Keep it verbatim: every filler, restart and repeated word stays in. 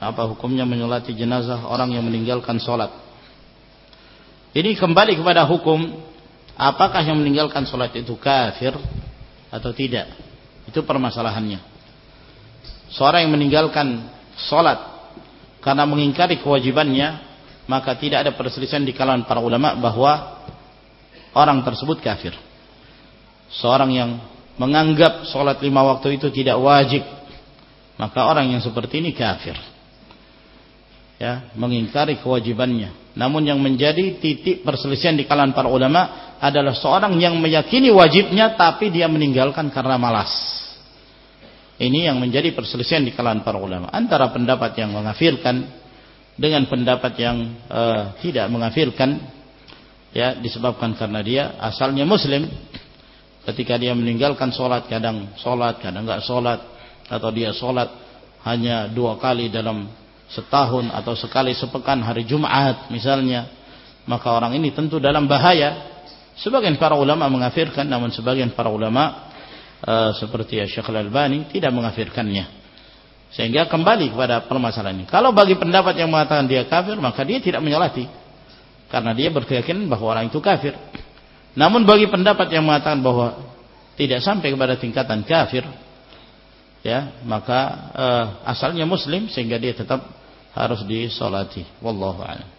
Apa hukumnya menyolati jenazah orang yang meninggalkan sholat? Ini kembali kepada hukum, apakah yang meninggalkan sholat itu kafir atau tidak? Itu permasalahannya. Seorang yang meninggalkan sholat karena mengingkari kewajibannya, maka tidak ada perselisihan di kalangan para ulama bahwa orang tersebut kafir. Seorang yang menganggap sholat lima waktu itu tidak wajib, maka orang yang seperti ini kafir, ya, mengingkari kewajibannya. Namun yang menjadi titik perselisihan di kalangan para ulama adalah seorang yang meyakini wajibnya tapi dia meninggalkan karena malas. Ini yang menjadi perselisihan di kalangan para ulama, antara pendapat yang mengafirkan dengan pendapat yang uh, tidak mengafirkan, ya, disebabkan karena dia asalnya muslim. Ketika dia meninggalkan sholat, kadang sholat, kadang enggak sholat, atau dia sholat hanya dua kali dalam setahun atau sekali sepekan hari Jumat misalnya, maka orang ini tentu dalam bahaya. Sebagian para ulama mengafirkan, namun sebagian para ulama uh, seperti Syekh Al-Albani tidak mengafirkannya. Sehingga kembali kepada permasalahan ini. Kalau bagi pendapat yang mengatakan dia kafir, maka dia tidak menyolati, karena dia berkeyakinan bahwa orang itu kafir. Namun bagi pendapat yang mengatakan bahwa tidak sampai kepada tingkatan kafir, ya, maka uh, asalnya muslim, sehingga dia tetap harus disolati. Wallahu a'lam.